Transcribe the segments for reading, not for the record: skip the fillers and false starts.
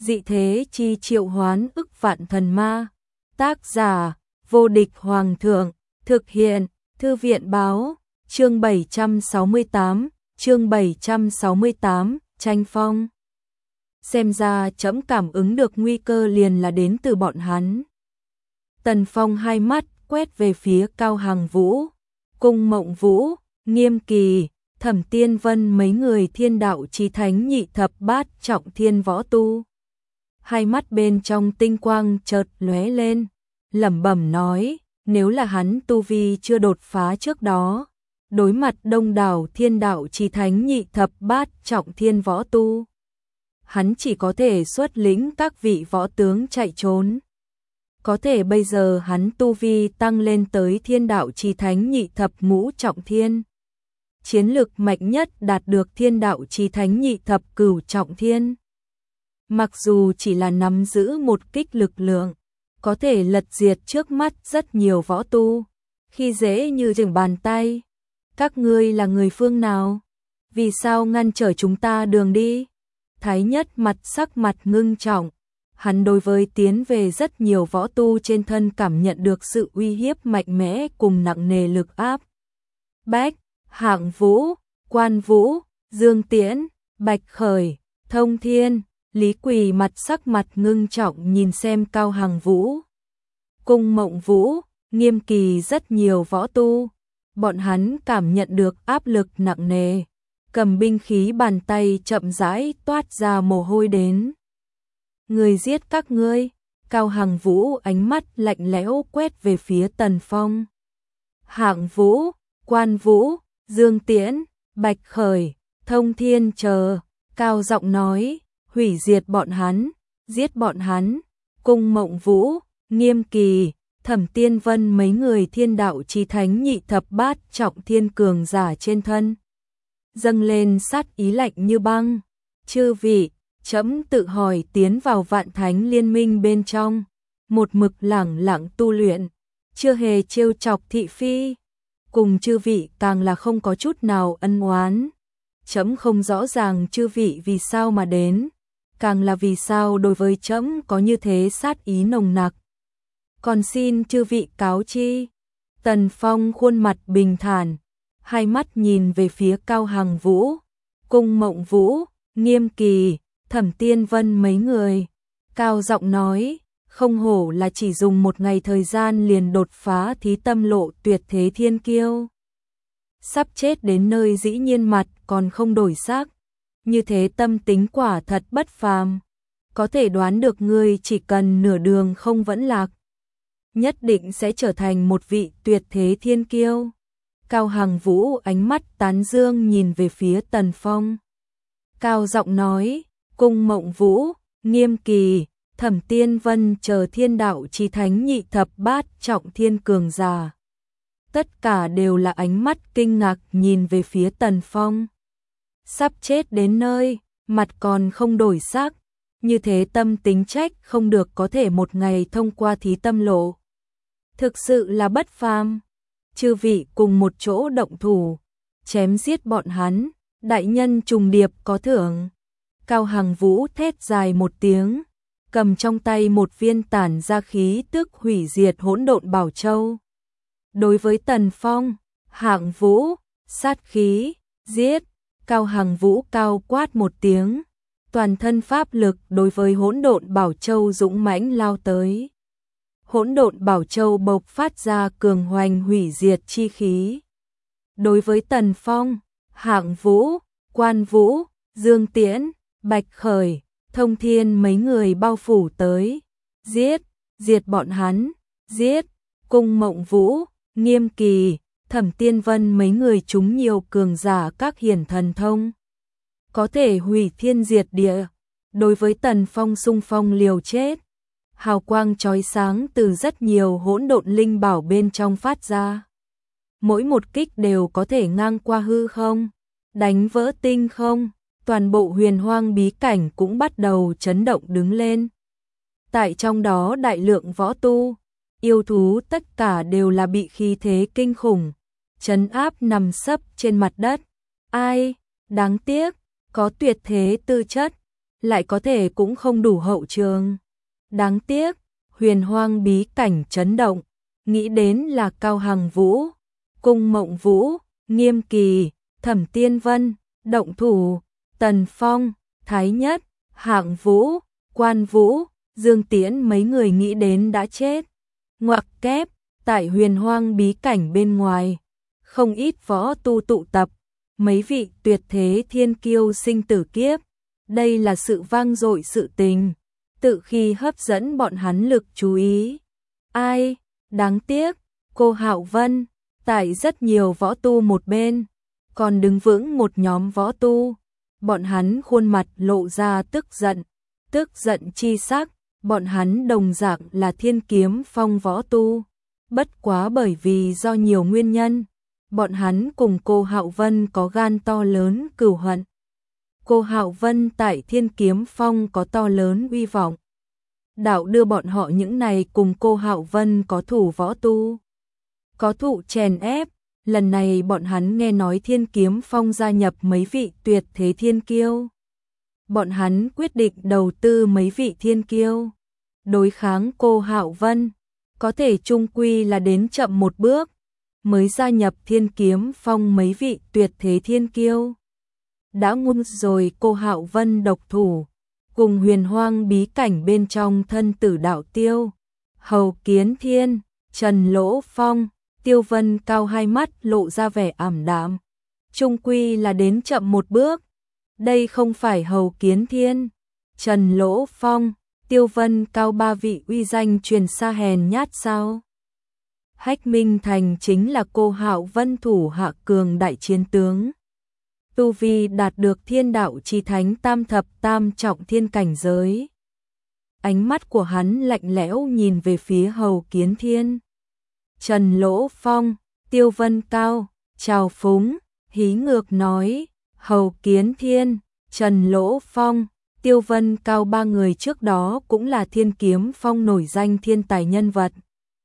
dị thế chi triệu hoán ức vạn thần ma. Tác giả, vô địch hoàng thượng, thực hiện, thư viện báo, chương 768, tranh phong. Xem ra trẫm cảm ứng được nguy cơ liền là đến từ bọn hắn. Tần Phong hai mắt quét về phía Cao Hằng Vũ, Cung Mộng Vũ, Nghiêm Kỳ, Thẩm Tiên Vân mấy người thiên đạo chí thánh nhị thập bát trọng thiên võ tu. Hai mắt bên trong tinh quang chợt lóe lên, lẩm bẩm nói, nếu là hắn tu vi chưa đột phá trước đó, đối mặt đông đảo thiên đạo chí thánh nhị thập bát trọng thiên võ tu, hắn chỉ có thể xuất lĩnh các vị võ tướng chạy trốn. Có thể bây giờ hắn tu vi tăng lên tới thiên đạo chí thánh nhị thập ngũ trọng thiên. Chiến lực mạnh nhất đạt được thiên đạo chí thánh nhị thập cửu trọng thiên. Mặc dù chỉ là nắm giữ một kích lực lượng, có thể lật diệt trước mắt rất nhiều võ tu, khi dễ như chừng bàn tay. Các ngươi là người phương nào? Vì sao ngăn trở chúng ta đường đi? Thái Nhất sắc mặt ngưng trọng. Hắn đối với tiến về rất nhiều võ tu trên thân cảm nhận được sự uy hiếp mạnh mẽ cùng nặng nề lực áp. Bách, Hạng Vũ, Quan Vũ, Dương Tiễn, Bạch Khởi, Thông Thiên, Lý Quỳ sắc mặt ngưng trọng nhìn xem Cao Hằng Vũ, Cung Mộng Vũ, Nghiêm Kỳ rất nhiều võ tu. Bọn hắn cảm nhận được áp lực nặng nề, cầm binh khí bàn tay chậm rãi toát ra mồ hôi đến. Người giết các ngươi. Cao Hằng Vũ ánh mắt lạnh lẽo quét về phía Tần Phong. Hạng Vũ, Quan Vũ, Dương Tiễn, Bạch Khởi, Thông Thiên chờ, cao giọng nói, hủy diệt bọn hắn, giết bọn hắn. Cung Mộng Vũ, Nghiêm Kỳ, Thẩm Tiên Vân mấy người thiên đạo chí thánh nhị thập bát trọng thiên cường giả trên thân dâng lên sát ý lạnh như băng. Chư vị, trẫm tự hỏi tiến vào Vạn Thánh Liên Minh bên trong, một mực lẳng lặng tu luyện, chưa hề trêu chọc thị phi, cùng chư vị càng là không có chút nào ân oán. Trẫm không rõ ràng chư vị vì sao mà đến, càng là vì sao đối với trẫm có như thế sát ý nồng nặc. Còn xin chư vị cáo chi. Tần Phong khuôn mặt bình thản, hai mắt nhìn về phía Cao Hằng Vũ, Cung Mộng Vũ, Nghiêm Kỳ, Thẩm Tiên Vân mấy người, cao giọng nói, không hổ là chỉ dùng một ngày thời gian liền đột phá thí tâm lộ tuyệt thế thiên kiêu. Sắp chết đến nơi dĩ nhiên mặt còn không đổi sắc, như thế tâm tính quả thật bất phàm. Có thể đoán được ngươi chỉ cần nửa đường không vẫn lạc, nhất định sẽ trở thành một vị tuyệt thế thiên kiêu. Cao Hằng Vũ ánh mắt tán dương nhìn về phía Tần Phong, cao giọng nói, Cung Mộng Vũ, Nghiêm Kỳ, Thẩm Tiên Vân chờ thiên đạo chí thánh nhị thập bát trọng thiên cường giả, tất cả đều là ánh mắt kinh ngạc nhìn về phía Tần Phong. Sắp chết đến nơi, mặt còn không đổi sắc, như thế tâm tính trách không được có thể một ngày thông qua thí tâm lộ. Thực sự là bất phàm. Chư vị cùng một chỗ động thủ, chém giết bọn hắn, đại nhân trùng điệp có thưởng. Cao Hằng Vũ thét dài một tiếng, cầm trong tay một viên tản ra khí tức hủy diệt hỗn độn bảo châu. Đối với Tần Phong, Hạng Vũ, sát khí, giết. Cao Hằng Vũ cao quát một tiếng, toàn thân pháp lực đối với hỗn độn bảo châu dũng mãnh lao tới. Hỗn độn bảo châu bộc phát ra cường hoành hủy diệt chi khí. Đối với Tần Phong, Hạng Vũ, Quan Vũ, Dương Tiễn, Bạch Khởi, Thông Thiên mấy người bao phủ tới. Giết, diệt bọn hắn, giết. Cung Mộng Vũ, Nghiêm Kỳ, Thẩm Tiên Vân mấy người chúng nhiều cường giả các hiển thần thông, có thể hủy thiên diệt địa. Đối với Tần Phong xung phong liều chết. Hào quang chói sáng từ rất nhiều hỗn độn linh bảo bên trong phát ra. Mỗi một kích đều có thể ngang qua hư không, đánh vỡ tinh không, toàn bộ huyền hoang bí cảnh cũng bắt đầu chấn động đứng lên. Tại trong đó đại lượng võ tu, yêu thú tất cả đều là bị khí thế kinh khủng trấn áp nằm sấp trên mặt đất. Ai, đáng tiếc, có tuyệt thế tư chất, lại có thể cũng không đủ hậu trường. Đáng tiếc, Huyền Hoang bí cảnh chấn động, nghĩ đến là Cao Hằng Vũ, Cung Mộng Vũ, Nghiêm Kỳ, Thẩm Tiên Vân, động thủ, Tần Phong, Thái Nhất, Hạng Vũ, Quan Vũ, Dương Tiễn mấy người nghĩ đến đã chết. Ngoặc kép, tại Huyền Hoang bí cảnh bên ngoài, không ít võ tu tụ tập, mấy vị tuyệt thế thiên kiêu sinh tử kiếp, đây là sự vang dội sự tình, tự khi hấp dẫn bọn hắn lực chú ý. Ai, đáng tiếc, cô Hạo Vân, tại rất nhiều võ tu một bên, còn đứng vững một nhóm võ tu, bọn hắn khuôn mặt lộ ra tức giận chi sắc, bọn hắn đồng dạng là Thiên Kiếm Phong võ tu, bất quá bởi vì do nhiều nguyên nhân, bọn hắn cùng cô Hạo Vân có gan to lớn cừu hận. Cô Hạo Vân tại Thiên Kiếm Phong có to lớn uy vọng. Đạo đưa bọn họ những này cùng cô Hạo Vân có thủ võ tu, có thụ chèn ép, lần này bọn hắn nghe nói Thiên Kiếm Phong gia nhập mấy vị tuyệt thế thiên kiêu. Bọn hắn quyết định đầu tư mấy vị thiên kiêu, đối kháng cô Hạo Vân, có thể chung quy là đến chậm một bước, mới gia nhập Thiên Kiếm Phong mấy vị tuyệt thế thiên kiêu. Đã ngun rồi cô Hạo Vân độc thủ, cùng Huyền Hoang bí cảnh bên trong thân tử đạo tiêu, Hầu Kiến Thiên, Trần Lỗ Phong, Tiêu Vân Cao hai mắt lộ ra vẻ ảm đạm, chung quy là đến chậm một bước. Đây không phải Hầu Kiến Thiên, Trần Lỗ Phong, Tiêu Vân Cao ba vị uy danh truyền xa hèn nhát sao? Hách Minh Thành chính là cô Hạo Vân thủ hạ cường đại chiến tướng. Tu vi đạt được Thiên Đạo Chí Thánh tam thập tam trọng thiên cảnh giới. Ánh mắt của hắn lạnh lẽo nhìn về phía Hầu Kiến Thiên. Trần Lỗ Phong, Tiêu Vân Cao, trào phúng, hí ngược nói, Hầu Kiến Thiên, Trần Lỗ Phong, Tiêu Vân Cao ba người trước đó cũng là Thiên Kiếm Phong nổi danh thiên tài nhân vật.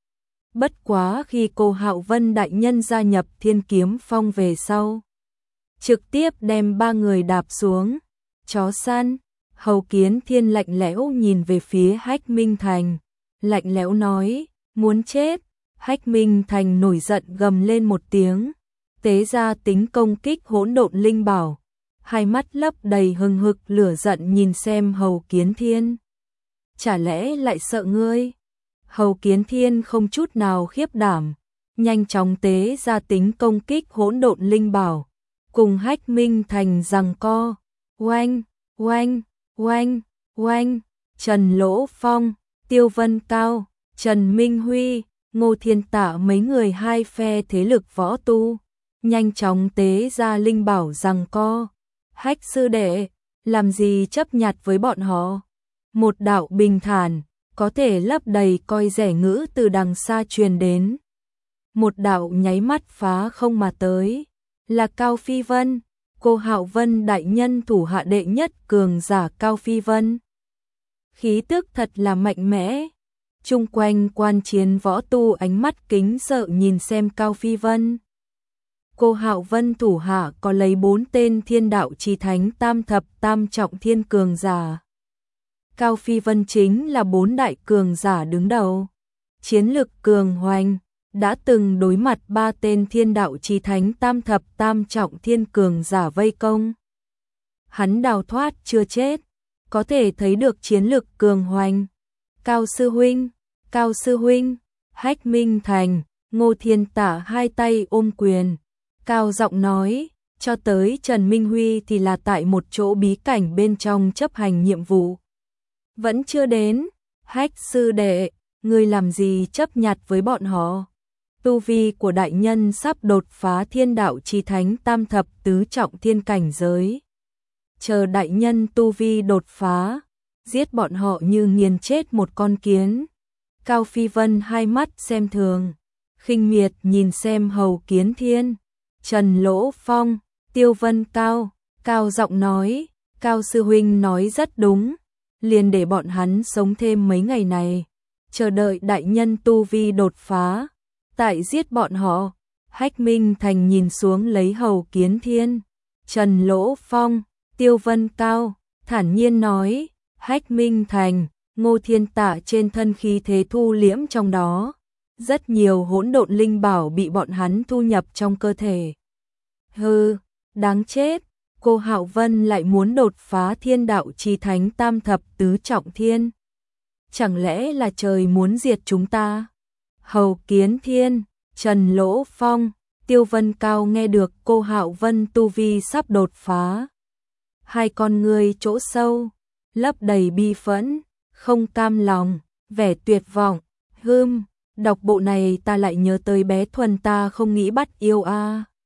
Bất quá khi cô Hạo Vân đại nhân gia nhập Thiên Kiếm Phong về sau, trực tiếp đem ba người đạp xuống. Chó săn, Hầu Kiến Thiên lạnh lẽo nhìn về phía Hách Minh Thành, lạnh lẽo nói, muốn chết. Hách Minh Thành nổi giận gầm lên một tiếng, tế ra tính công kích hỗn độn linh bảo, hai mắt lấp đầy hừng hực lửa giận nhìn xem Hầu Kiến Thiên. Chả lẽ lại sợ ngươi? Hầu Kiến Thiên không chút nào khiếp đảm, nhanh chóng tế ra tính công kích hỗn độn linh bảo, cùng Hách Minh Thành giằng co. Oanh, oanh, oanh, oanh, Trần Lỗ Phong, Tiêu Vân Cao, Trần Minh Huy, Ngô Thiên Tạ mấy người hai phe thế lực võ tu, nhanh chóng tế ra linh bảo giằng co. Hách sư đệ, làm gì chấp nhặt với bọn họ? Một đạo bình thản, có thể lấp đầy coi rẻ ngữ từ đằng xa truyền đến. Một đạo nháy mắt phá không mà tới, là Cao Phi Vân, cô Hạo Vân đại nhân thủ hạ đệ nhất cường giả Cao Phi Vân. Khí tức thật là mạnh mẽ. Chung quanh quan chiến võ tu ánh mắt kính sợ nhìn xem Cao Phi Vân. Cô Hạo Vân thủ hạ có lấy 4 tên Thiên Đạo Chí Thánh tam thập tam trọng thiên cường giả. Cao Phi Vân chính là 4 đại cường giả đứng đầu. Chiến lực cường hoành, đã từng đối mặt 3 tên Thiên Đạo Chí Thánh tam thập tam trọng thiên cường giả vây công. Hắn đào thoát chưa chết, có thể thấy được chiến lực cường hoành. Cao sư huynh, Hách Minh Thành, Ngô Thiên Tạ hai tay ôm quyền, cao giọng nói, cho tới Trần Minh Huy thì là tại một chỗ bí cảnh bên trong chấp hành nhiệm vụ. Vẫn chưa đến. Hách sư đệ, ngươi làm gì chấp nhặt với bọn họ? Tu vi của đại nhân sắp đột phá Thiên Đạo Chí Thánh tam thập tứ trọng thiên cảnh giới. Chờ đại nhân tu vi đột phá, giết bọn họ như nghiền chết một con kiến. Cao Phi Vân hai mắt xem thường, khinh miệt nhìn xem Hầu Kiến Thiên, Trần Lỗ Phong, Tiêu Vân Cao, cao giọng nói, Cao sư huynh nói rất đúng, liền để bọn hắn sống thêm mấy ngày này, chờ đợi đại nhân tu vi đột phá, tại giết bọn họ. Hách Minh Thành nhìn xuống lấy Hầu Kiến Thiên, Trần Lỗ Phong, Tiêu Vân Cao, thản nhiên nói, Hách Minh Thành, Ngô Thiên Tạ trên thân khí thế thu liễm trong đó. Rất nhiều hỗn độn linh bảo bị bọn hắn thu nhập trong cơ thể. Hừ, đáng chết, cô Hạo Vân lại muốn đột phá thiên đạo chi thánh tam thập tứ trọng thiên. Chẳng lẽ là trời muốn diệt chúng ta? Hầu Kiến Thiên, Trần Lỗ Phong, Tiêu Vân Cao nghe được cô Hạo Vân tu vi sắp đột phá. Hai con người chỗ sâu, lấp đầy bi phẫn, không cam lòng, vẻ tuyệt vọng. Đọc bộ này ta lại nhớ tới bé Thuần ta không nghĩ bắt yêu a.